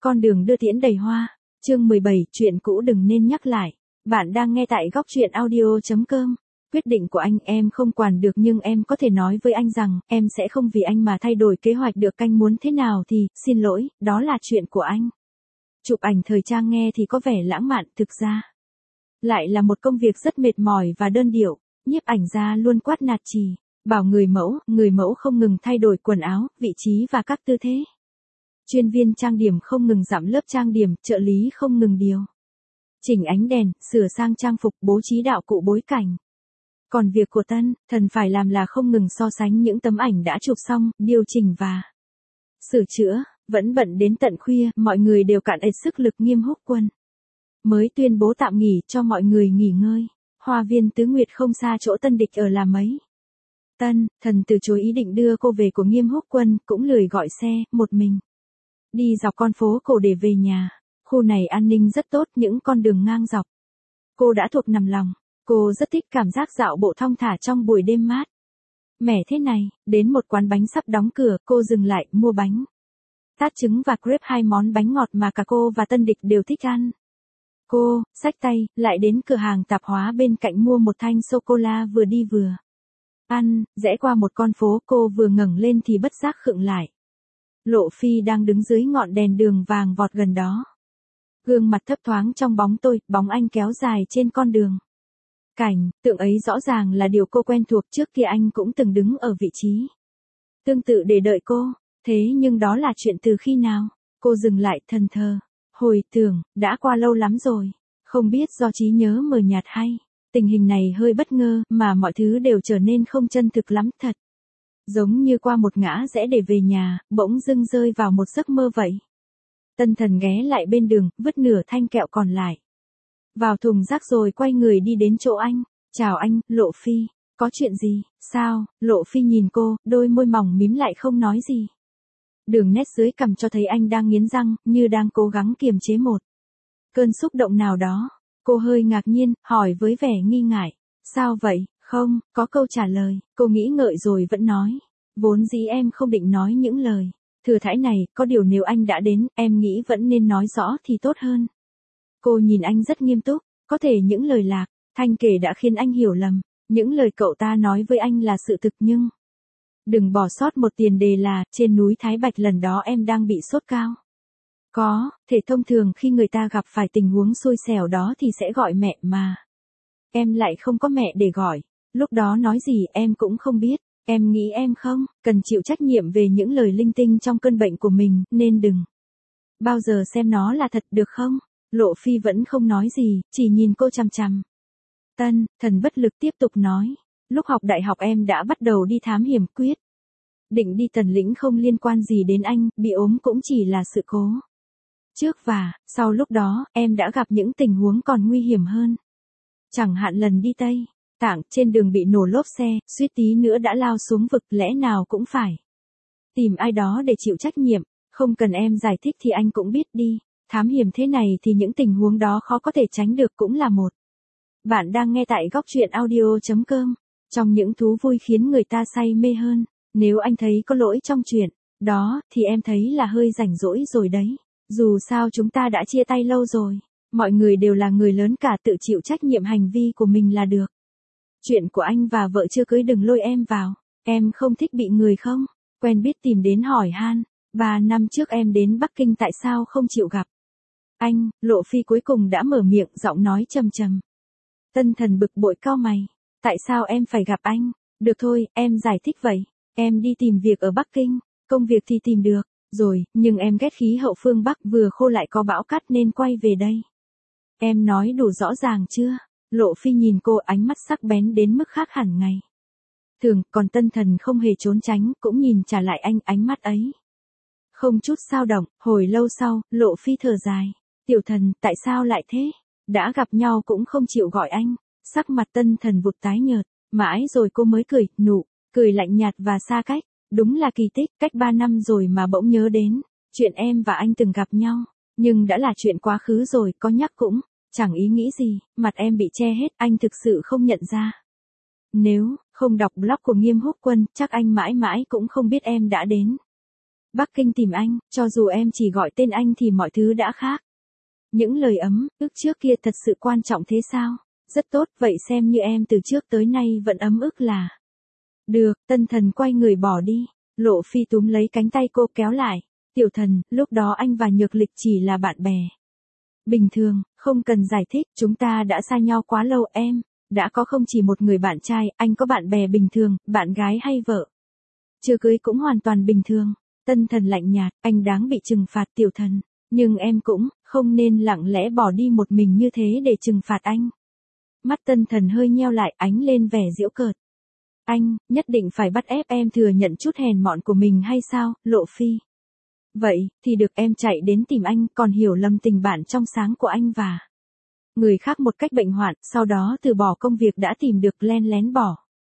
Con đường đưa tiễn đầy hoa. Chương 17, chuyện cũ đừng nên nhắc lại. Bạn đang nghe tại góc truyện audio.com. Quyết định của anh em không quản được, nhưng em có thể nói với anh rằng em sẽ không vì anh mà thay đổi kế hoạch được. Anh muốn thế nào thì, xin lỗi, đó là chuyện của anh. Chụp ảnh thời trang nghe thì có vẻ lãng mạn, thực ra lại là một công việc rất mệt mỏi và đơn điệu. Nhiếp ảnh gia luôn quát nạt Trì, bảo người mẫu không ngừng thay đổi quần áo, vị trí và các tư thế. Chuyên viên trang điểm không ngừng giảm lớp trang điểm, trợ lý không ngừng điều chỉnh ánh đèn, sửa sang trang phục, bố trí đạo cụ bối cảnh. Còn việc của Tân Thần phải làm là không ngừng so sánh những tấm ảnh đã chụp xong, điều chỉnh và sửa chữa. Vẫn bận đến tận khuya, mọi người đều cạn ệt sức lực. Nghiêm Húc Quân mới tuyên bố tạm nghỉ cho mọi người nghỉ ngơi. Hoa viên Tứ Nguyệt không xa chỗ Tân Địch ở là mấy. Tân Thần từ chối ý định đưa cô về của Nghiêm Húc Quân, cũng lười gọi xe, một mình đi dọc con phố cổ để về nhà. Khu này an ninh rất tốt, những con đường ngang dọc cô đã thuộc nằm lòng. Cô rất thích cảm giác dạo bộ thong thả trong buổi đêm mát mẻ thế này. Đến một quán bánh sắp đóng cửa, cô dừng lại, mua bánh tát trứng và crepe, hai món bánh ngọt mà cả cô và Tân Địch đều thích ăn. Cô xách tay lại đến cửa hàng tạp hóa bên cạnh mua một thanh sô cô la, vừa đi vừa ăn. Rẽ qua một con phố, cô vừa ngẩng lên thì bất giác khựng lại. Lộ Phi đang đứng dưới ngọn đèn đường vàng vọt gần đó. Gương mặt thấp thoáng trong bóng tối, bóng anh kéo dài trên con đường. Cảnh tượng ấy rõ ràng là điều cô quen thuộc, trước kia anh cũng từng đứng ở vị trí tương tự để đợi cô. Thế nhưng đó là chuyện từ khi nào? Cô dừng lại, thẫn thờ hồi tưởng, đã qua lâu lắm rồi. Không biết do trí nhớ mờ nhạt hay tình hình này hơi bất ngờ mà mọi thứ đều trở nên không chân thực lắm, thật giống như qua một ngã rẽ để về nhà, bỗng dưng rơi vào một giấc mơ vậy. Tân Thần ghé lại bên đường, vứt nửa thanh kẹo còn lại vào thùng rác rồi quay người đi đến chỗ anh. Chào anh, Lộ Phi. Có chuyện gì? Sao? Lộ Phi nhìn cô, đôi môi mỏng mím lại không nói gì. Đường nét dưới cằm cho thấy anh đang nghiến răng, như đang cố gắng kiềm chế một cơn xúc động nào đó. Cô hơi ngạc nhiên, hỏi với vẻ nghi ngại. Sao vậy? Không có câu trả lời. Cô nghĩ ngợi rồi vẫn nói. Vốn dĩ em không định nói những lời thừa thãi này, có điều nếu anh đã đến, em nghĩ vẫn nên nói rõ thì tốt hơn. Cô nhìn anh rất nghiêm túc. Có thể những lời lạc thanh kể đã khiến anh hiểu lầm. Những lời cậu ta nói với anh là sự thực, nhưng đừng bỏ sót một tiền đề là, trên núi Thái Bạch lần đó em đang bị sốt cao. Có thể thông thường khi người ta gặp phải tình huống xui xẻo đó thì sẽ gọi mẹ mà. Em lại không có mẹ để gọi. Lúc đó nói gì em cũng không biết. Em nghĩ em không cần chịu trách nhiệm về những lời linh tinh trong cơn bệnh của mình, nên đừng bao giờ xem nó là thật, được không? Lộ Phi vẫn không nói gì, chỉ nhìn cô chằm chằm. Tân Thần bất lực tiếp tục nói. Lúc học đại học em đã bắt đầu đi thám hiểm, quyết định đi Tần Lĩnh không liên quan gì đến anh, bị ốm cũng chỉ là sự cố trước và sau. Lúc đó, em đã gặp những tình huống còn nguy hiểm hơn. Chẳng hạn lần đi Tây Tạng, trên đường bị nổ lốp xe, suýt tí nữa đã lao xuống vực, lẽ nào cũng phải tìm ai đó để chịu trách nhiệm. Không cần em giải thích thì anh cũng biết đi. Thám hiểm thế này thì những tình huống đó khó có thể tránh được, cũng là một. Bạn đang nghe tại góc truyện audio.com. Trong những thú vui khiến người ta say mê hơn. Nếu anh thấy có lỗi trong chuyện đó, thì em thấy là hơi rảnh rỗi rồi đấy. Dù sao chúng ta đã chia tay lâu rồi. Mọi người đều là người lớn cả, tự chịu trách nhiệm hành vi của mình là được. Chuyện của anh và vợ chưa cưới đừng lôi em vào. Em không thích bị người không quen biết tìm đến hỏi han. 3 năm trước em đến Bắc Kinh tại sao không chịu gặp anh? Lộ Phi cuối cùng đã mở miệng, giọng nói trầm trầm. Tân Thần bực bội cau mày. Tại sao em phải gặp anh? Được thôi, em giải thích vậy. Em đi tìm việc ở Bắc Kinh. Công việc thì tìm được rồi, nhưng em ghét khí hậu phương Bắc, vừa khô lại có bão cát nên quay về đây. Em nói đủ rõ ràng chưa? Lộ Phi nhìn cô, ánh mắt sắc bén đến mức khác hẳn ngày thường. Còn Tân Thần không hề trốn tránh, cũng nhìn trả lại anh, ánh mắt ấy không chút dao động. Hồi lâu sau, Lộ Phi thở dài. Tiểu Thần, tại sao lại thế? Đã gặp nhau cũng không chịu gọi anh. Sắc mặt Tân Thần vụt tái nhợt. Mãi rồi cô mới cười, nụ cười lạnh nhạt và xa cách. Đúng là kỳ tích, cách 3 năm rồi mà bỗng nhớ đến chuyện em và anh từng gặp nhau. Nhưng đã là chuyện quá khứ rồi, có nhắc cũng chẳng ý nghĩ gì. Mặt em bị che hết, anh thực sự không nhận ra. Nếu không đọc blog của Nghiêm Húc Quân, chắc anh mãi mãi cũng không biết em đã đến Bắc Kinh tìm anh, cho dù em chỉ gọi tên anh thì mọi thứ đã khác. Những lời ấm ức trước kia thật sự quan trọng thế sao? Rất tốt, vậy xem như em từ trước tới nay vẫn ấm ức là. Được, Tân Thần quay người bỏ đi. Lộ Phi túm lấy cánh tay cô kéo lại. Tiểu Thần, lúc đó anh và Nhược Lịch chỉ là bạn bè. Bình thường, không cần giải thích, chúng ta đã xa nhau quá lâu em. Đã có không chỉ một người bạn trai, anh có bạn bè bình thường, bạn gái hay vợ. Chưa cưới cũng hoàn toàn bình thường. Tân Thần lạnh nhạt, anh đáng bị trừng phạt Tiểu Thần. Nhưng em cũng không nên lặng lẽ bỏ đi một mình như thế để trừng phạt anh. Mắt Tân Thần hơi nheo lại, ánh lên vẻ giễu cợt. Anh, nhất định phải bắt ép em thừa nhận chút hèn mọn của mình hay sao, Lộ Phi? Vậy, thì được em chạy đến tìm anh, còn hiểu lầm tình bạn trong sáng của anh và người khác một cách bệnh hoạn, sau đó từ bỏ công việc đã tìm được len lén bỏ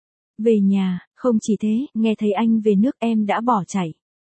về nhà, không chỉ thế, nghe thấy anh về nước em đã bỏ chạy.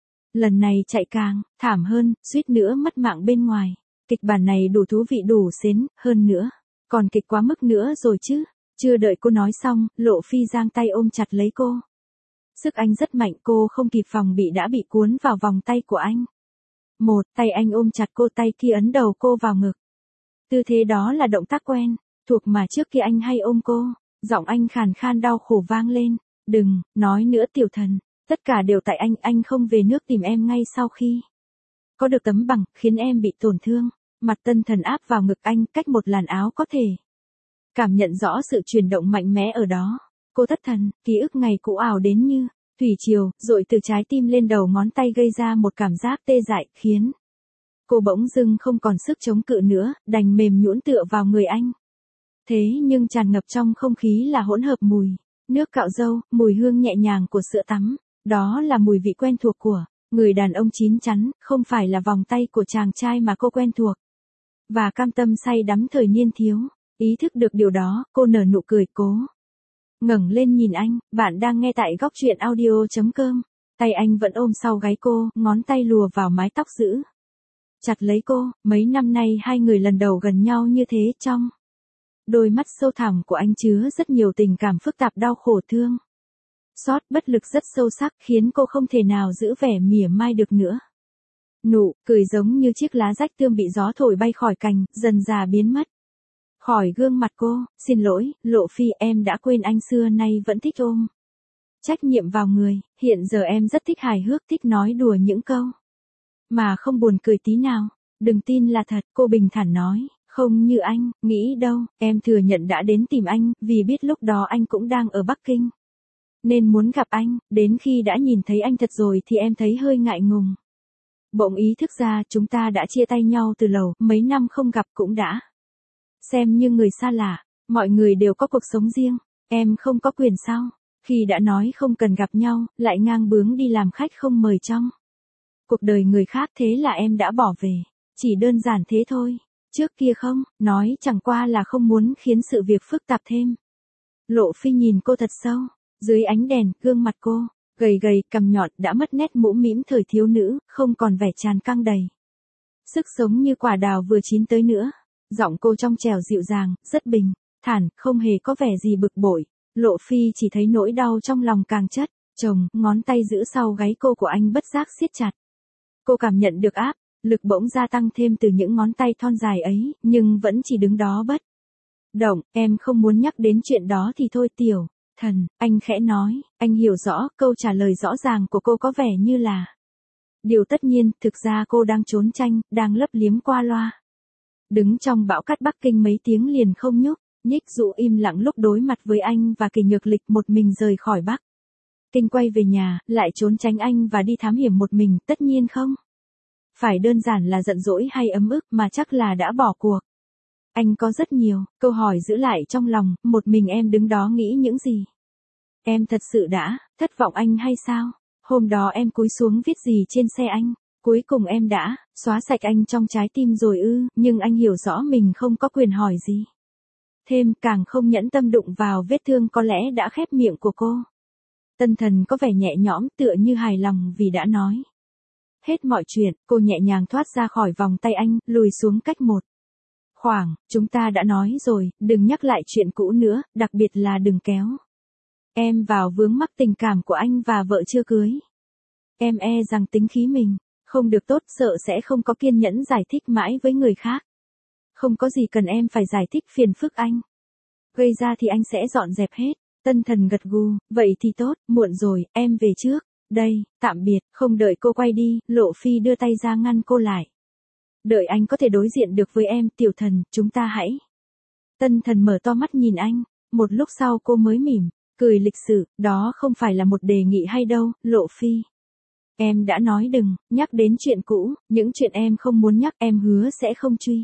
Lần này chạy càng thảm hơn, suýt nữa mất mạng bên ngoài. Kịch bản này đủ thú vị đủ xến, hơn nữa. Còn kịch quá mức nữa rồi chứ. Chưa đợi cô nói xong, Lộ Phi giang tay ôm chặt lấy cô. Sức anh rất mạnh, cô không kịp phòng bị đã bị cuốn vào vòng tay của anh. Một tay anh ôm chặt cô, tay kia ấn đầu cô vào ngực. Tư thế đó là động tác quen, thuộc mà trước kia anh hay ôm cô. Giọng anh khàn khan đau khổ vang lên. Đừng, nói nữa Tiểu Thần. Tất cả đều tại anh không về nước tìm em ngay sau khi có được tấm bằng, khiến em bị tổn thương. Mặt Tân Thần áp vào ngực anh, cách một làn áo có thể cảm nhận rõ sự chuyển động mạnh mẽ ở đó. Cô thất thần, ký ức ngày cũ ảo đến như thủy triều, dội từ trái tim lên đầu ngón tay gây ra một cảm giác tê dại, khiến cô bỗng dưng không còn sức chống cự nữa, đành mềm nhũn tựa vào người anh. Thế nhưng tràn ngập trong không khí là hỗn hợp mùi nước cạo râu, mùi hương nhẹ nhàng của sữa tắm. Đó là mùi vị quen thuộc của người đàn ông chín chắn, không phải là vòng tay của chàng trai mà cô quen thuộc. Và cam tâm say đắm thời niên thiếu. Ý thức được điều đó, cô nở nụ cười cố ngẩng lên nhìn anh. Bạn đang nghe tại góc truyện audio.com. Tay anh vẫn ôm sau gáy cô, ngón tay lùa vào mái tóc giữ chặt lấy cô. Mấy năm nay hai người lần đầu gần nhau như thế, trong đôi mắt sâu thẳm của anh chứa rất nhiều tình cảm phức tạp, đau khổ, thương xót, bất lực rất sâu sắc, khiến cô không thể nào giữ vẻ mỉa mai được nữa. Nụ cười giống như chiếc lá rách tươm bị gió thổi bay khỏi cành, dần dà biến mất khỏi gương mặt cô. Xin lỗi, Lộ Phi, em đã quên anh xưa nay vẫn thích ôm trách nhiệm vào người. Hiện giờ em rất thích hài hước, thích nói đùa những câu mà không buồn cười tí nào. Đừng tin là thật, cô bình thản nói. Không như anh nghĩ đâu, em thừa nhận đã đến tìm anh, vì biết lúc đó anh cũng đang ở Bắc Kinh. Nên muốn gặp anh, đến khi đã nhìn thấy anh thật rồi thì em thấy hơi ngại ngùng. Bỗng ý thức ra chúng ta đã chia tay nhau từ lâu, mấy năm không gặp cũng đã xem như người xa lạ, mọi người đều có cuộc sống riêng, em không có quyền sao? Khi đã nói không cần gặp nhau, lại ngang bướng đi làm khách không mời trong cuộc đời người khác, thế là em đã bỏ về. Chỉ đơn giản thế thôi. Trước kia không, nói chẳng qua là không muốn khiến sự việc phức tạp thêm. Lộ Phi nhìn cô thật sâu. Dưới ánh đèn, gương mặt cô, gầy gầy, cằm nhọn, đã mất nét mũm mĩm thời thiếu nữ, không còn vẻ tràn căng đầy sức sống như quả đào vừa chín tới nữa. Giọng cô trong trẻo dịu dàng, rất bình thản, không hề có vẻ gì bực bội. Lộ Phi chỉ thấy nỗi đau trong lòng càng chất chồng. Ngón tay giữ sau gáy cô của anh bất giác siết chặt. Cô cảm nhận được áp lực bỗng gia tăng thêm từ những ngón tay thon dài ấy, nhưng vẫn chỉ đứng đó bất động. Em không muốn nhắc đến chuyện đó thì thôi Tiểu Thần, anh khẽ nói. Anh hiểu rõ, câu trả lời rõ ràng của cô có vẻ như là điều tất nhiên, thực ra cô đang trốn tranh, đang lấp liếm qua loa. Đứng trong bão cát Bắc Kinh mấy tiếng liền không nhúc nhích, dụ im lặng lúc đối mặt với anh và Kỳ Nhược Lịch. Một mình rời khỏi Bắc Kinh quay về nhà, lại trốn tránh anh và đi thám hiểm một mình, tất nhiên không phải đơn giản là giận dỗi hay ấm ức, mà chắc là đã bỏ cuộc. Anh có rất nhiều câu hỏi giữ lại trong lòng. Một mình em đứng đó nghĩ những gì? Em thật sự đã thất vọng anh hay sao? Hôm đó em cúi xuống viết gì trên xe anh? Cuối cùng em đã xóa sạch anh trong trái tim rồi ư? Nhưng anh hiểu rõ mình không có quyền hỏi gì thêm, càng không nhẫn tâm đụng vào vết thương có lẽ đã khép miệng của cô. Tân Thần có vẻ nhẹ nhõm, tựa như hài lòng vì đã nói hết mọi chuyện. Cô nhẹ nhàng thoát ra khỏi vòng tay anh, lùi xuống cách một khoảng. Chúng ta đã nói rồi, đừng nhắc lại chuyện cũ nữa, đặc biệt là đừng kéo em vào vướng mắc tình cảm của anh và vợ chưa cưới. Em rằng tính khí mình không được tốt, sợ sẽ không có kiên nhẫn giải thích mãi với người khác. Không có gì cần em phải giải thích phiền phức anh. Gây ra thì anh sẽ dọn dẹp hết. Tân Thần gật gù, vậy thì tốt, muộn rồi, em về trước. Đây, tạm biệt. Không đợi cô quay đi, Lộ Phi đưa tay ra ngăn cô lại. Đợi anh có thể đối diện được với em, Tiểu Thần, chúng ta hãy. Tân Thần mở to mắt nhìn anh, một lúc sau cô mới mỉm, cười lịch sự, đó không phải là một đề nghị hay đâu, Lộ Phi. Em đã nói đừng nhắc đến chuyện cũ, những chuyện em không muốn nhắc em hứa sẽ không truy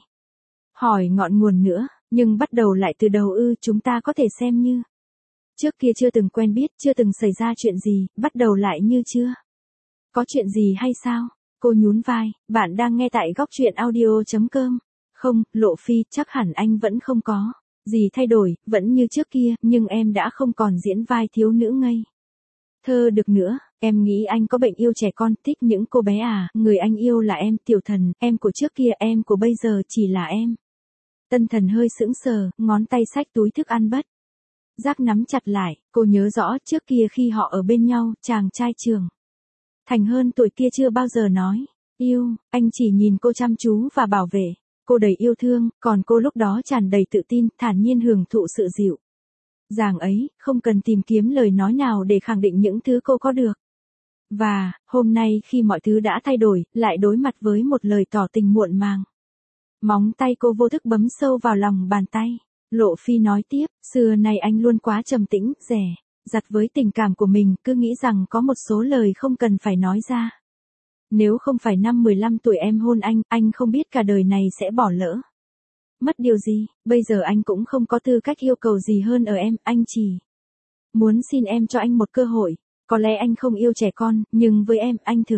hỏi ngọn nguồn nữa, nhưng bắt đầu lại từ đầu chúng ta có thể xem như. Trước kia chưa từng quen biết, chưa từng xảy ra chuyện gì, bắt đầu lại như chưa. Có chuyện gì hay sao? Cô nhún vai, bạn đang nghe tại góc truyện audio.com. Không, Lộ Phi, chắc hẳn anh vẫn không có gì thay đổi, vẫn như trước kia, nhưng em đã không còn diễn vai thiếu nữ ngây thơ được nữa. Em nghĩ anh có bệnh yêu trẻ con, thích những cô bé à, người anh yêu là em, Tiểu Thần, em của trước kia, em của bây giờ chỉ là em. Tân Thần hơi sững sờ, ngón tay xách túi thức ăn bất giác nắm chặt lại, cô nhớ rõ trước kia khi họ ở bên nhau, chàng trai trưởng thành hơn tuổi kia chưa bao giờ nói yêu, anh chỉ nhìn cô chăm chú và bảo vệ cô đầy yêu thương, còn cô lúc đó tràn đầy tự tin, thản nhiên hưởng thụ sự dịu dàng ấy, không cần tìm kiếm lời nói nào để khẳng định những thứ cô có được. Và, hôm nay khi mọi thứ đã thay đổi, lại đối mặt với một lời tỏ tình muộn màng. Móng tay cô vô thức bấm sâu vào lòng bàn tay. Lộ Phi nói tiếp, xưa nay anh luôn quá trầm tĩnh, dè dặt với tình cảm của mình, cứ nghĩ rằng có một số lời không cần phải nói ra. Nếu không phải năm 15 tuổi em hôn anh không biết cả đời này sẽ bỏ lỡ mất điều gì, bây giờ anh cũng không có tư cách yêu cầu gì hơn ở em, anh chỉ muốn xin em cho anh một cơ hội. Có lẽ anh không yêu trẻ con, nhưng với em, anh thực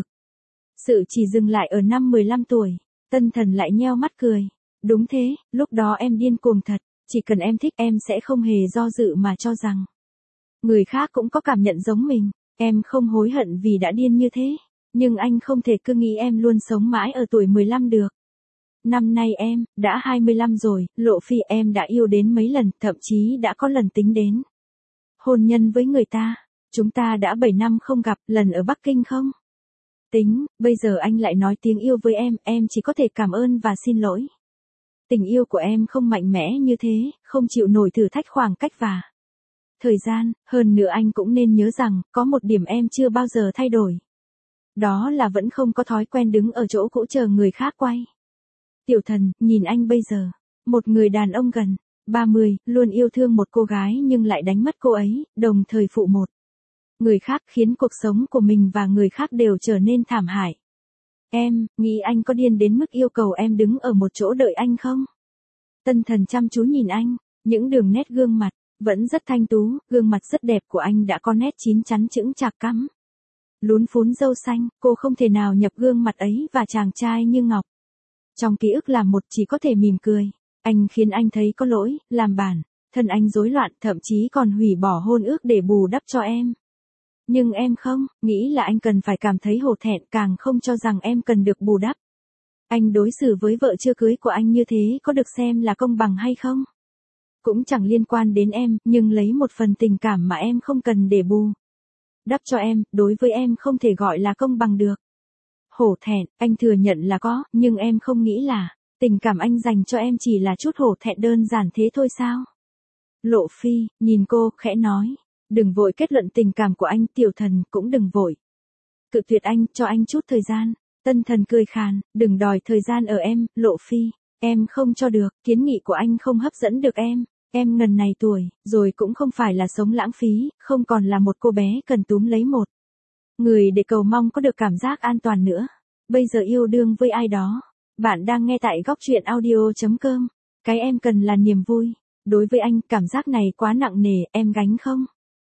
sự chỉ dừng lại ở năm 15 tuổi. Tân Thần lại nheo mắt cười. Đúng thế, lúc đó em điên cuồng thật, chỉ cần em thích em sẽ không hề do dự mà cho rằng người khác cũng có cảm nhận giống mình. Em không hối hận vì đã điên như thế, nhưng anh không thể cứ nghĩ em luôn sống mãi ở tuổi 15 được. Năm nay em đã 25 rồi, Lộ Phi, em đã yêu đến mấy lần, thậm chí đã có lần tính đến hôn nhân với người ta. Chúng ta đã 7 năm không gặp, lần ở Bắc Kinh không tính, bây giờ anh lại nói tiếng yêu với em chỉ có thể cảm ơn và xin lỗi. Tình yêu của em không mạnh mẽ như thế, không chịu nổi thử thách khoảng cách và thời gian, hơn nữa anh cũng nên nhớ rằng, có một điểm em chưa bao giờ thay đổi. Đó là vẫn không có thói quen đứng ở chỗ cũ chờ người khác quay. Tiểu Thần, nhìn anh bây giờ, một người đàn ông gần 30, luôn yêu thương một cô gái nhưng lại đánh mất cô ấy, đồng thời phụ một người khác, khiến cuộc sống của mình và người khác đều trở nên thảm hại. Em, nghĩ anh có điên đến mức yêu cầu em đứng ở một chỗ đợi anh không? Tân Thần chăm chú nhìn anh, những đường nét gương mặt, vẫn rất thanh tú, gương mặt rất đẹp của anh đã có nét chín chắn chững chạc cắm. Lún phún râu xanh, cô không thể nào nhập gương mặt ấy và chàng trai như ngọc. Trong ký ức là một chỉ có thể mỉm cười. Anh khiến anh thấy có lỗi, làm bản thân anh rối loạn, thậm chí còn hủy bỏ hôn ước để bù đắp cho em. Nhưng em không, nghĩ là anh cần phải cảm thấy hổ thẹn, càng không cho rằng em cần được bù đắp. Anh đối xử với vợ chưa cưới của anh như thế có được xem là công bằng hay không? Cũng chẳng liên quan đến em, nhưng lấy một phần tình cảm mà em không cần để bù đắp cho em, đối với em không thể gọi là công bằng được. Hổ thẹn, anh thừa nhận là có, nhưng em không nghĩ là tình cảm anh dành cho em chỉ là chút hổ thẹn đơn giản thế thôi sao? Lộ Phi, nhìn cô, khẽ nói. Đừng vội kết luận tình cảm của anh, Tiểu Thần, cũng đừng vội cự tuyệt anh, cho anh chút thời gian. Tân Thần cười khàn, đừng đòi thời gian ở em, Lộ Phi. Em không cho được, kiến nghị của anh không hấp dẫn được em. Em ngần này tuổi, rồi cũng không phải là sống lãng phí, không còn là một cô bé cần túm lấy một người để cầu mong có được cảm giác an toàn nữa. Bây giờ yêu đương với ai đó. Bạn đang nghe tại góc truyện audio.com. Cái em cần là niềm vui. Đối với anh, cảm giác này quá nặng nề, em gánh không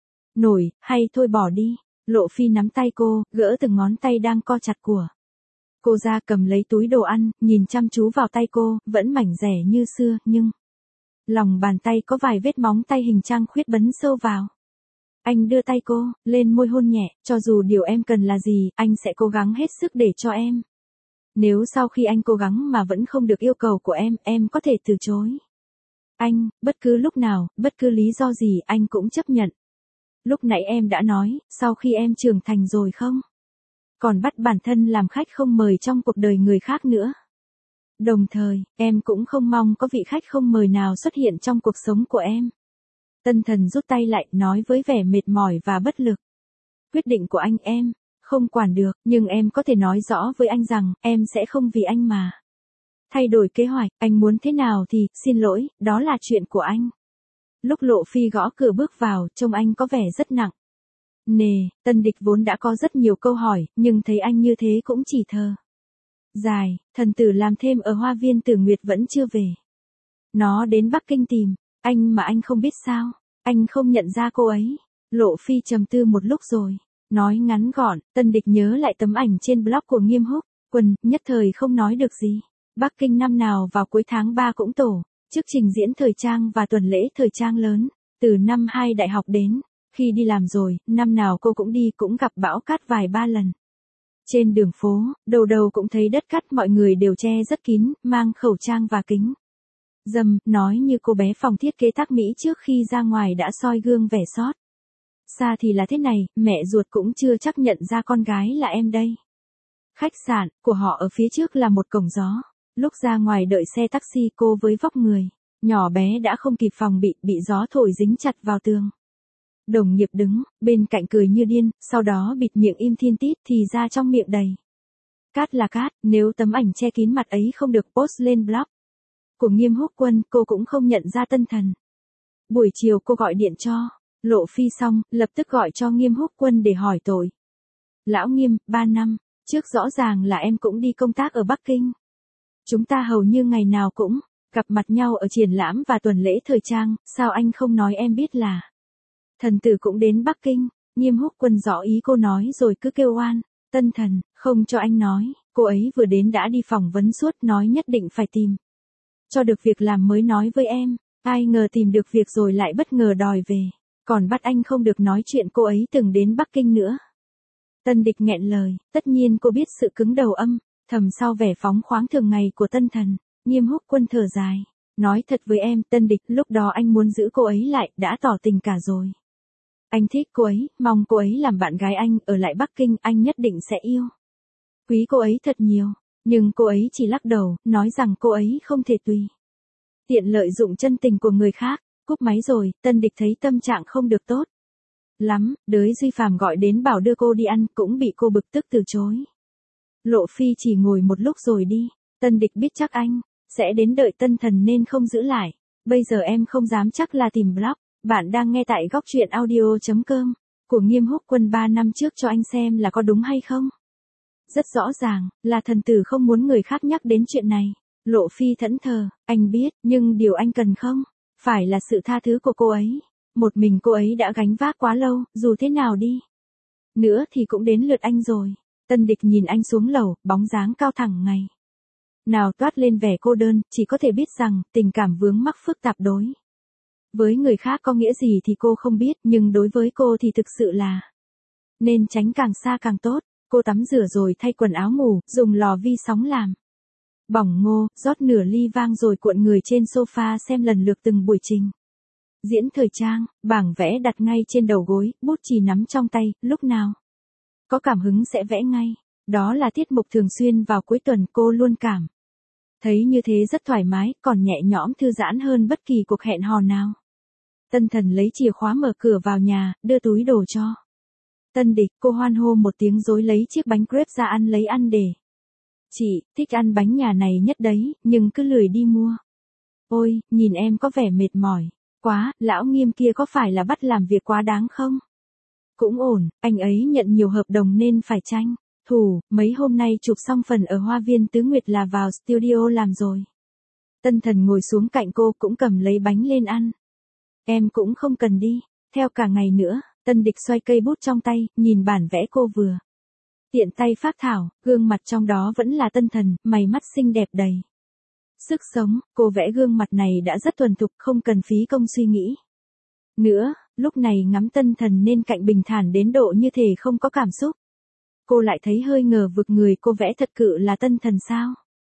nổi, hay thôi bỏ đi. Lộ Phi nắm tay cô, gỡ từng ngón tay đang co chặt của cô ra, cầm lấy túi đồ ăn, nhìn chăm chú vào tay cô, vẫn mảnh dẻ như xưa, nhưng lòng bàn tay có vài vết móng tay hình trăng khuyết bấn sâu vào. Anh đưa tay cô lên môi hôn nhẹ, cho dù điều em cần là gì, anh sẽ cố gắng hết sức để cho em. Nếu sau khi anh cố gắng mà vẫn không được yêu cầu của em có thể từ chối anh, bất cứ lúc nào, bất cứ lý do gì anh cũng chấp nhận. Lúc nãy em đã nói, sau khi em trưởng thành rồi không? còn bắt bản thân làm khách không mời trong cuộc đời người khác nữa. Đồng thời, em cũng không mong có vị khách không mời nào xuất hiện trong cuộc sống của em. Tân Thần rút tay lại, nói với vẻ mệt mỏi và bất lực. Quyết định của anh em không quản được, nhưng em có thể nói rõ với anh rằng, em sẽ không vì anh mà thay đổi kế hoạch, anh muốn thế nào thì, xin lỗi, đó là chuyện của anh. Lúc Lộ Phi gõ cửa bước vào, trông anh có vẻ rất nặng nề. Tân Địch vốn đã có rất nhiều câu hỏi, nhưng thấy anh như thế cũng chỉ thờ dài. Thần tử làm thêm ở Hoa Viên Tử Nguyệt vẫn chưa về. Nó đến Bắc Kinh tìm anh mà anh không biết sao? Anh không nhận ra cô ấy. Lộ Phi trầm tư một lúc rồi nói ngắn gọn. Tân Địch nhớ lại tấm ảnh trên blog của Nghiêm Húc Quân, nhất thời không nói được gì. Bắc Kinh năm nào vào cuối tháng 3 cũng tổ chức trình diễn thời trang và tuần lễ thời trang lớn. Từ năm 2 đại học đến, khi đi làm rồi, năm nào cô cũng đi, cũng gặp bão cát vài ba lần. Trên đường phố, đầu đầu cũng thấy đất cát, mọi người đều che rất kín, mang khẩu trang và kính râm, nói như cô bé phòng thiết kế tác Mỹ trước khi ra ngoài đã soi gương vẻ sót xa thì là thế này, mẹ ruột cũng chưa chắc nhận ra con gái là em đây. Khách sạn của họ ở phía trước là một cổng gió. Lúc ra ngoài đợi xe taxi, cô với vóc người nhỏ bé đã không kịp phòng bị gió thổi dính chặt vào tường. Đồng nghiệp đứng bên cạnh cười như điên, sau đó bịt miệng im thiên tít, thì ra trong miệng đầy cát là cát. Nếu tấm ảnh che kín mặt ấy không được post lên blog của Nghiêm Húc Quân, cô cũng không nhận ra Tân Thần. Buổi chiều cô gọi điện cho Lộ Phi xong, lập tức gọi cho Nghiêm Húc Quân để hỏi tội. Lão Nghiêm, 3 năm trước rõ ràng là em cũng đi công tác ở Bắc Kinh. Chúng ta hầu như ngày nào cũng gặp mặt nhau ở triển lãm và tuần lễ thời trang, sao anh không nói em biết là thần tử cũng đến Bắc Kinh? Nghiêm Húc Quân rõ ý cô nói rồi cứ kêu oan. Tân Thần, không cho anh nói, cô ấy vừa đến đã đi phỏng vấn suốt, nói nhất định phải tìm cho được việc làm mới nói với em. Ai ngờ tìm được việc rồi lại bất ngờ đòi về, còn bắt anh không được nói chuyện cô ấy từng đến Bắc Kinh nữa. Tân Địch nghẹn lời, tất nhiên cô biết sự cứng đầu âm thầm sau vẻ phóng khoáng thường ngày của Tân Thần. Nghiêm Húc Quân thở dài, nói thật với em, Tân Địch, lúc đó anh muốn giữ cô ấy lại, đã tỏ tình cả rồi. Anh thích cô ấy, mong cô ấy làm bạn gái anh, ở lại Bắc Kinh, anh nhất định sẽ yêu quý cô ấy thật nhiều. Nhưng cô ấy chỉ lắc đầu, nói rằng cô ấy không thể tùy tiện lợi dụng chân tình của người khác. Cúp máy rồi, Tân Địch thấy tâm trạng không được tốt lắm. Đới Duy Phàm gọi đến bảo đưa cô đi ăn, cũng bị cô bực tức từ chối. Lộ Phi chỉ ngồi một lúc rồi đi. Tân Địch biết chắc anh sẽ đến đợi Tân Thần nên không giữ lại. Bây giờ em không dám chắc là tìm blog. Bạn đang nghe tại góc truyện audio.com của Nghiêm Húc Quân 3 năm trước cho anh xem là có đúng hay không. Rất rõ ràng là thần tử không muốn người khác nhắc đến chuyện này. Lộ Phi thẫn thờ, anh biết, nhưng điều anh cần không phải là sự tha thứ của cô ấy. Một mình cô ấy đã gánh vác quá lâu, dù thế nào đi nữa thì cũng đến lượt anh rồi. Tân Địch nhìn anh xuống lầu, bóng dáng cao thẳng ngày nào toát lên vẻ cô đơn, chỉ có thể biết rằng tình cảm vướng mắc phức tạp đối với người khác có nghĩa gì thì cô không biết, nhưng đối với cô thì thực sự là nên tránh càng xa càng tốt. Cô tắm rửa rồi thay quần áo ngủ, dùng lò vi sóng làm bỏng ngô, rót nửa ly vang rồi cuộn người trên sofa xem lần lượt từng buổi trình diễn thời trang. Bảng vẽ đặt ngay trên đầu gối, bút chì nắm trong tay, lúc nào có cảm hứng sẽ vẽ ngay. Đó là tiết mục thường xuyên vào cuối tuần, cô luôn cảm thấy như thế rất thoải mái, còn nhẹ nhõm thư giãn hơn bất kỳ cuộc hẹn hò nào. Tân Thần lấy chìa khóa mở cửa vào nhà, đưa túi đồ cho Tân Địch. Cô hoan hô một tiếng rồi lấy chiếc bánh crepe ra ăn lấy ăn để. Chị, thích ăn bánh nhà này nhất đấy, nhưng cứ lười đi mua. Ôi, nhìn em có vẻ mệt mỏi quá, lão Nghiêm kia có phải là bắt làm việc quá đáng không? Cũng ổn, anh ấy nhận nhiều hợp đồng nên phải tranh thủ, mấy hôm nay chụp xong phần ở Hoa Viên Tứ Nguyệt là vào studio làm rồi. Tân Thần ngồi xuống cạnh cô, cũng cầm lấy bánh lên ăn. Em cũng không cần đi theo cả ngày nữa. Tân Địch xoay cây bút trong tay, nhìn bản vẽ cô vừa tiện tay phác thảo, gương mặt trong đó vẫn là Tân Thần, mày mắt xinh đẹp đầy sức sống. Cô vẽ gương mặt này đã rất thuần thục, không cần phí công suy nghĩ nữa. Lúc này ngắm Tân Thần nên cạnh bình thản đến độ như thể không có cảm xúc. Cô lại thấy hơi ngờ vực, người cô vẽ thật cự là Tân Thần sao?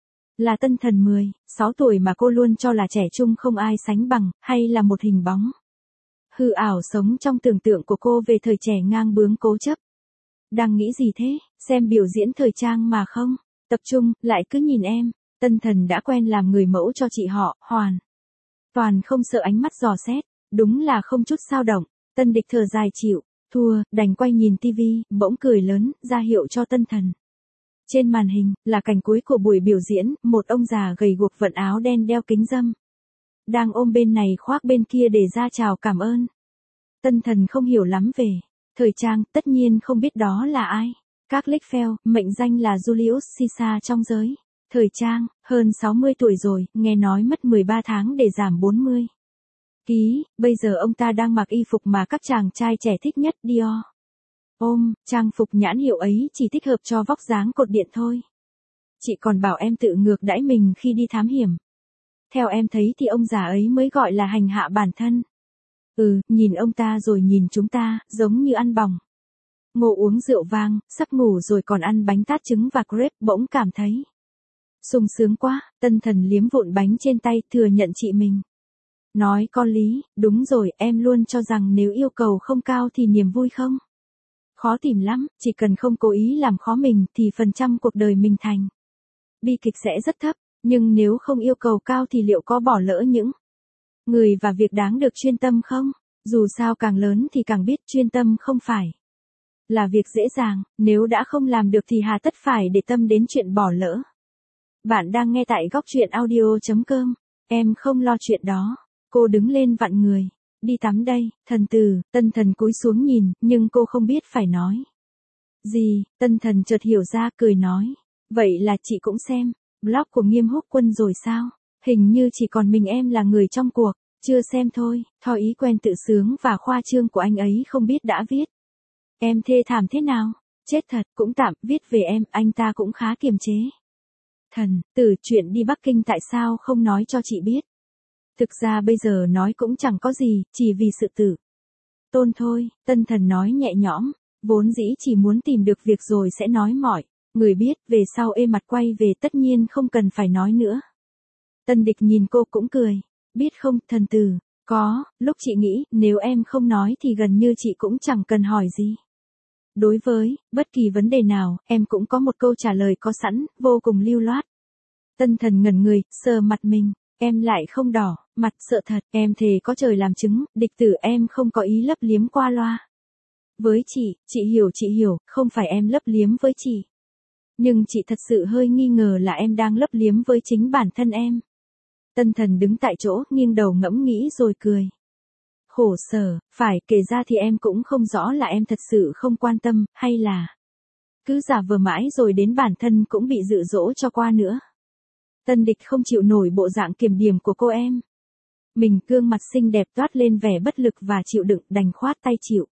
Là Tân Thần 16 tuổi mà cô luôn cho là trẻ trung không ai sánh bằng, hay là một hình bóng hư ảo sống trong tưởng tượng của cô về thời trẻ ngang bướng cố chấp? Đang nghĩ gì thế, xem biểu diễn thời trang mà không? Tập trung, lại cứ nhìn em. Tân Thần đã quen làm người mẫu cho chị họ, hoàn toàn không sợ ánh mắt dò xét, đúng là không chút xao động. Tân Địch thở dài chịu, thua, đành quay nhìn tivi, bỗng cười lớn, ra hiệu cho Tân Thần. Trên màn hình, là cảnh cuối của buổi biểu diễn, một ông già gầy guộc vận áo đen đeo kính râm. Đang ôm bên này khoác bên kia để ra chào cảm ơn. Tân Thần không hiểu lắm về thời trang, tất nhiên không biết đó là ai. Các Lagerfeld, mệnh danh là Julius Caesar trong giới thời trang, hơn 60 tuổi rồi, nghe nói mất 13 tháng để giảm 40 ký, bây giờ ông ta đang mặc y phục mà các chàng trai trẻ thích nhất, Dior. Trang phục nhãn hiệu ấy chỉ thích hợp cho vóc dáng cột điện thôi. Chị còn bảo em tự ngược đãi mình khi đi thám hiểm. Theo em thấy thì ông già ấy mới gọi là hành hạ bản thân. Nhìn ông ta rồi nhìn chúng ta, giống như ăn bỏng. Ngộ uống rượu vang, sắp ngủ rồi còn ăn bánh tát trứng và crepe, bỗng cảm thấy sung sướng quá. Tân Thần liếm vụn bánh trên tay, thừa nhận chị mình nói có lý, đúng rồi, em luôn cho rằng nếu yêu cầu không cao thì niềm vui không khó tìm lắm, chỉ cần không cố ý làm khó mình thì phần trăm cuộc đời mình thành bi kịch sẽ rất thấp, nhưng nếu không yêu cầu cao thì liệu có bỏ lỡ những người và việc đáng được chuyên tâm không? Dù sao càng lớn thì càng biết chuyên tâm không phải là việc dễ dàng, nếu đã không làm được thì hà tất phải để tâm đến chuyện bỏ lỡ. Bạn đang nghe tại góc truyện audio.com, em không lo chuyện đó. Cô đứng lên vặn người. Đi tắm đây, Thần Tử. Tân Thần cúi xuống nhìn, nhưng cô không biết phải nói gì. Tân Thần chợt hiểu ra, cười nói. Vậy là chị cũng xem blog của Nghiêm Húc Quân rồi sao? Hình như chỉ còn mình em là người trong cuộc. Chưa xem thôi, thò ý quen tự sướng và khoa trương của anh ấy không biết đã viết em thê thảm thế nào? Chết thật, cũng tạm, viết về em, anh ta cũng khá kiềm chế. Thần Tử, chuyện đi Bắc Kinh tại sao không nói cho chị biết? Thực ra bây giờ nói cũng chẳng có gì, chỉ vì sự tử tôn thôi. Tân Thần nói nhẹ nhõm, vốn dĩ chỉ muốn tìm được việc rồi sẽ nói mọi người biết, về sau ê mặt quay về tất nhiên không cần phải nói nữa. Tân Địch nhìn cô cũng cười. Biết không, Thần Tử, có lúc chị nghĩ, nếu em không nói thì gần như chị cũng chẳng cần hỏi gì. Đối với bất kỳ vấn đề nào, em cũng có một câu trả lời có sẵn, vô cùng lưu loát. Tân Thần ngẩn người, sờ mặt mình, em lại không đỏ mặt, sợ thật, em thề có trời làm chứng, Địch Tử, em không có ý lấp liếm qua loa với chị hiểu, không phải em lấp liếm với chị. Nhưng chị thật sự hơi nghi ngờ là em đang lấp liếm với chính bản thân em. Tân Thần đứng tại chỗ, nghiêng đầu ngẫm nghĩ rồi cười. Khổ sở, phải, kể ra thì em cũng không rõ là em thật sự không quan tâm, hay là cứ giả vờ mãi rồi đến bản thân cũng bị dụ dỗ cho qua nữa. Tân Địch không chịu nổi bộ dạng kiềm điểm của cô em. Mình gương mặt xinh đẹp toát lên vẻ bất lực và chịu đựng, đành khoát tay chịu.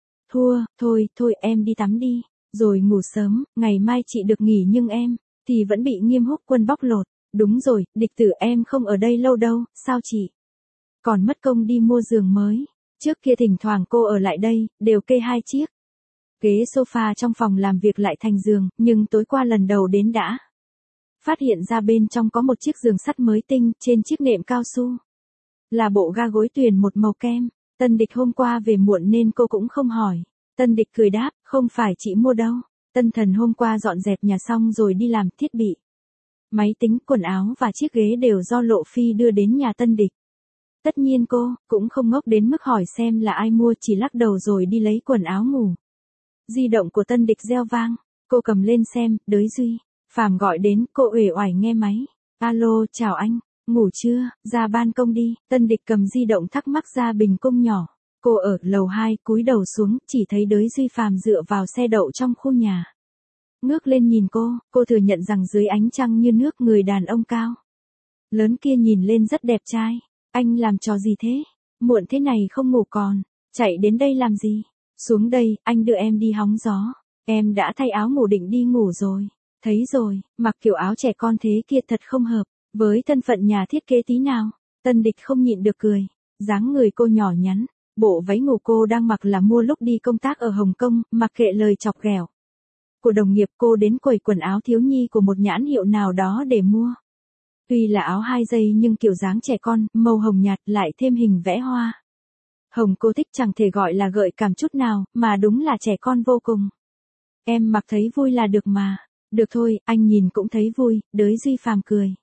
Thôi em đi tắm đi, rồi ngủ sớm, ngày mai chị được nghỉ nhưng em thì vẫn bị Nghiêm Húc Quân bóc lột. Đúng rồi, Địch Tử, em không ở đây lâu đâu, sao chị còn mất công đi mua giường mới? Trước kia thỉnh thoảng cô ở lại đây, đều kê 2 chiếc ghế sofa trong phòng làm việc lại thành giường, nhưng tối qua lần đầu đến đã phát hiện ra bên trong có một chiếc giường sắt mới tinh, trên chiếc nệm cao su là bộ ga gối tuyền một màu kem. Tân Địch hôm qua về muộn nên cô cũng không hỏi. Tân Địch cười đáp, không phải chị mua đâu. Tân Thần hôm qua dọn dẹp nhà xong rồi đi làm, thiết bị máy tính, quần áo và chiếc ghế đều do Lộ Phi đưa đến nhà Tân Địch. Tất nhiên cô cũng không ngốc đến mức hỏi xem là ai mua, chỉ lắc đầu rồi đi lấy quần áo ngủ. Di động của Tân Địch reo vang, cô cầm lên xem, Đới Duy Phàm gọi đến, cô uể oải nghe máy. Alo, chào anh, ngủ chưa, ra ban công đi. Tân Địch cầm di động thắc mắc ra bình cung nhỏ. Cô ở lầu 2, cúi đầu xuống, chỉ thấy Đới Duy Phàm dựa vào xe đậu trong khu nhà. Ngước lên nhìn cô thừa nhận rằng dưới ánh trăng như nước, người đàn ông cao lớn kia nhìn lên rất đẹp trai. Anh làm trò gì thế? Muộn thế này không ngủ còn chạy đến đây làm gì? Xuống đây, anh đưa em đi hóng gió. Em đã thay áo ngủ định đi ngủ rồi. Thấy rồi, mặc kiểu áo trẻ con thế kia thật không hợp với thân phận nhà thiết kế tí nào. Tân Địch không nhịn được cười. Dáng người cô nhỏ nhắn, bộ váy ngủ cô đang mặc là mua lúc đi công tác ở Hồng Kông, mặc kệ lời chọc ghẹo của đồng nghiệp, cô đến quầy quần áo thiếu nhi của một nhãn hiệu nào đó để mua. Tuy là áo 2 giây nhưng kiểu dáng trẻ con, màu hồng nhạt, lại thêm hình vẽ hoa hồng cô thích, chẳng thể gọi là gợi cảm chút nào, mà đúng là trẻ con vô cùng. em mặc thấy vui là được mà. Được thôi, anh nhìn cũng thấy vui, Đới Duy Phàm cười.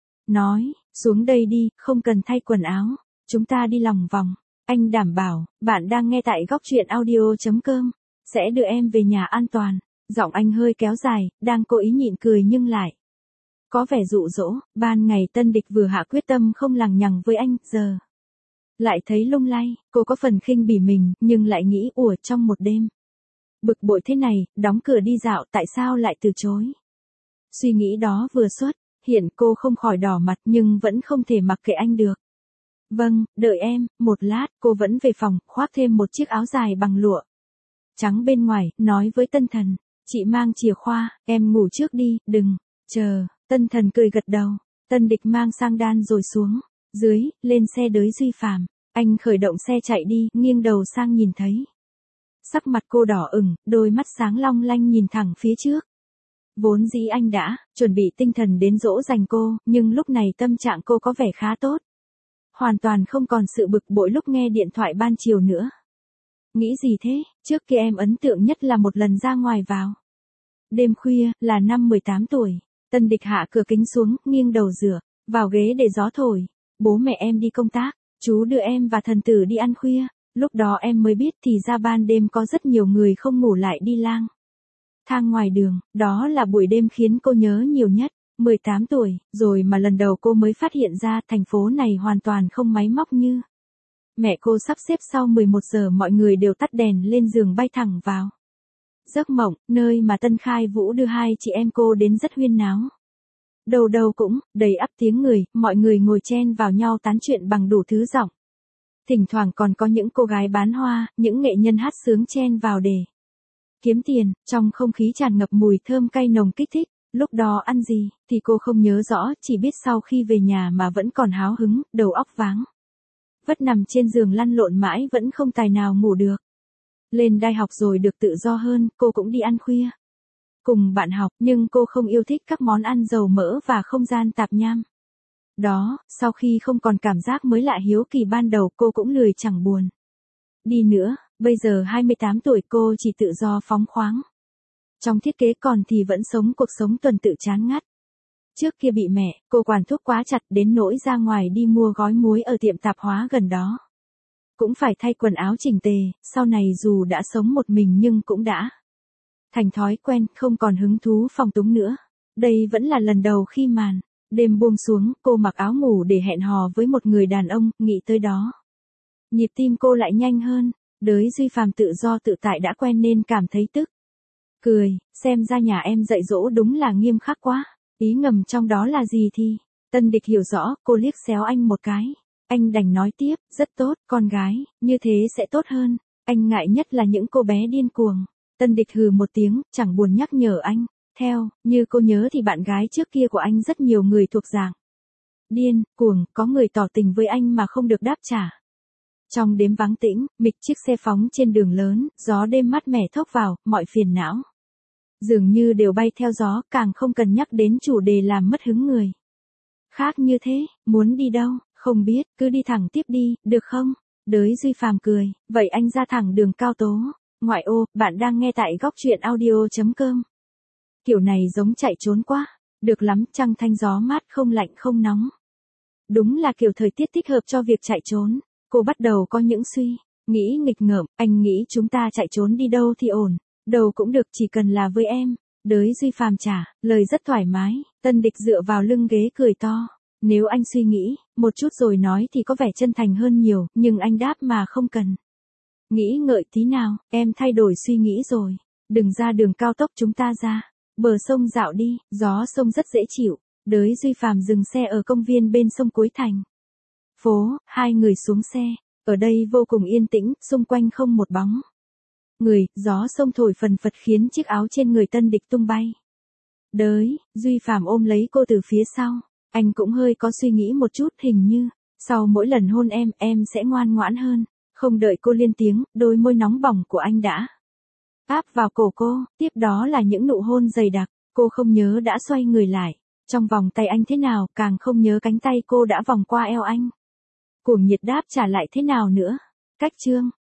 Nói, xuống đây đi, không cần thay quần áo, chúng ta đi lòng vòng. Anh đảm bảo, bạn đang nghe tại góc truyện audio.com, sẽ đưa em về nhà an toàn. Giọng anh hơi kéo dài, đang cố ý nhịn cười nhưng lại có vẻ dụ dỗ. Ban ngày Tân Địch vừa hạ quyết tâm không lằng nhằng với anh, giờ lại thấy lung lay, cô có phần khinh bỉ mình, nhưng lại nghĩ ủa trong một đêm bực bội thế này, đóng cửa đi dạo tại sao lại từ chối. Suy nghĩ đó vừa xuất hiện cô không khỏi đỏ mặt nhưng vẫn không thể mặc kệ anh được. Vâng, đợi em, một lát, cô vẫn về phòng, khoác thêm một chiếc áo dài bằng lụa trắng bên ngoài, nói với Tân Thần, chị mang chìa khóa, em ngủ trước đi, đừng, chờ, Tân Thần cười gật đầu, Tân Địch mang sang đan rồi xuống, dưới, lên xe Đới Duy Phàm, anh khởi động xe chạy đi, nghiêng đầu sang nhìn thấy. Sắc mặt cô đỏ ửng, đôi mắt sáng long lanh nhìn thẳng phía trước. Vốn dĩ anh đã chuẩn bị tinh thần đến dỗ dành cô, nhưng lúc này tâm trạng cô có vẻ khá tốt. Hoàn toàn không còn sự bực bội lúc nghe điện thoại ban chiều nữa. Nghĩ gì thế, trước kia em ấn tượng nhất là một lần ra ngoài vào đêm khuya, là năm 18 tuổi. Tân Địch hạ cửa kính xuống, nghiêng đầu dựa vào ghế để gió thổi. Bố mẹ em đi công tác, chú đưa em và thần tử đi ăn khuya. Lúc đó em mới biết thì ra ban đêm có rất nhiều người không ngủ lại đi lang thang ngoài đường, đó là buổi đêm khiến cô nhớ nhiều nhất. 18 tuổi, rồi mà lần đầu cô mới phát hiện ra thành phố này hoàn toàn không máy móc như mẹ cô sắp xếp. Sau 11 giờ mọi người đều tắt đèn lên giường bay thẳng vào giấc mộng, nơi mà Tân Khai Vũ đưa hai chị em cô đến rất huyên náo. Đầu đầu cũng đầy ắp tiếng người, mọi người ngồi chen vào nhau tán chuyện bằng đủ thứ giọng. Thỉnh thoảng còn có những cô gái bán hoa, những nghệ nhân hát sướng chen vào để kiếm tiền, trong không khí tràn ngập mùi thơm cay nồng kích thích. Lúc đó ăn gì thì cô không nhớ rõ, chỉ biết sau khi về nhà mà vẫn còn háo hứng, đầu óc váng vất nằm trên giường lăn lộn mãi vẫn không tài nào ngủ được. Lên đại học rồi được tự do hơn, cô cũng đi ăn khuya cùng bạn học, nhưng cô không yêu thích các món ăn dầu mỡ và không gian tạp nham. Đó, sau khi không còn cảm giác mới lạ hiếu kỳ ban đầu, cô cũng lười chẳng buồn đi nữa. Bây giờ 28 tuổi cô chỉ tự do phóng khoáng trong thiết kế, còn thì vẫn sống cuộc sống tuần tự chán ngắt. Trước kia bị mẹ cô quản thúc quá chặt đến nỗi ra ngoài đi mua gói muối ở tiệm tạp hóa gần đó cũng phải thay quần áo chỉnh tề. Sau này dù đã sống một mình nhưng cũng đã thành thói quen, không còn hứng thú phóng túng nữa. Đây vẫn là lần đầu khi màn đêm buông xuống, cô mặc áo ngủ để hẹn hò với một người đàn ông. Nghĩ tới đó, nhịp tim cô lại nhanh hơn. Đới Duy Phàm tự do tự tại đã quen nên cảm thấy tức cười, xem ra nhà em dạy dỗ đúng là nghiêm khắc quá. Ý ngầm trong đó là gì thì Tân Địch hiểu rõ. Cô liếc xéo anh một cái, anh đành nói tiếp, rất tốt, con gái như thế sẽ tốt hơn. Anh ngại nhất là những cô bé điên cuồng. Tân Địch hừ một tiếng, chẳng buồn nhắc nhở anh. Theo như cô nhớ thì bạn gái trước kia của anh rất nhiều người thuộc dạng điên cuồng, có người tỏ tình với anh mà không được đáp trả. Trong đêm vắng tĩnh, mịch chiếc xe phóng trên đường lớn, gió đêm mát mẻ thốc vào, mọi phiền não dường như đều bay theo gió, càng không cần nhắc đến chủ đề làm mất hứng người khác như thế. Muốn đi đâu, không biết, cứ đi thẳng tiếp đi, được không? Đới Duy Phàm cười, vậy anh ra thẳng đường Cao Tố. Ngoại ô, bạn đang nghe tại góc truyện audio.com. Kiểu này giống chạy trốn quá. Được lắm, trăng thanh gió mát, không lạnh không nóng. Đúng là kiểu thời tiết thích hợp cho việc chạy trốn. Cô bắt đầu có những suy nghĩ nghịch ngợm. Anh nghĩ chúng ta chạy trốn đi đâu thì ổn. Đâu cũng được, chỉ cần là với em. Đới Duy Phàm trả lời rất thoải mái. Tân Địch dựa vào lưng ghế cười to. Nếu anh suy nghĩ một chút rồi nói thì có vẻ chân thành hơn nhiều, nhưng anh đáp mà không cần nghĩ ngợi tí nào. Em thay đổi suy nghĩ rồi. Đừng ra đường cao tốc, chúng ta ra bờ sông dạo đi, gió sông rất dễ chịu. Đới Duy Phàm dừng xe ở công viên bên sông cuối thành phố, hai người xuống xe. Ở đây vô cùng yên tĩnh, xung quanh không một bóng người, gió sông thổi phần phật khiến chiếc áo trên người Tân Địch tung bay. Đới Duy Phàm ôm lấy cô từ phía sau. Anh cũng hơi có suy nghĩ một chút, hình như sau mỗi lần hôn em sẽ ngoan ngoãn hơn. Không đợi cô lên tiếng, đôi môi nóng bỏng của anh đã áp vào cổ cô, tiếp đó là những nụ hôn dày đặc. Cô không nhớ đã xoay người lại trong vòng tay anh thế nào, càng không nhớ cánh tay cô đã vòng qua eo anh cuồng nhiệt đáp trả lại thế nào nữa. Cách chương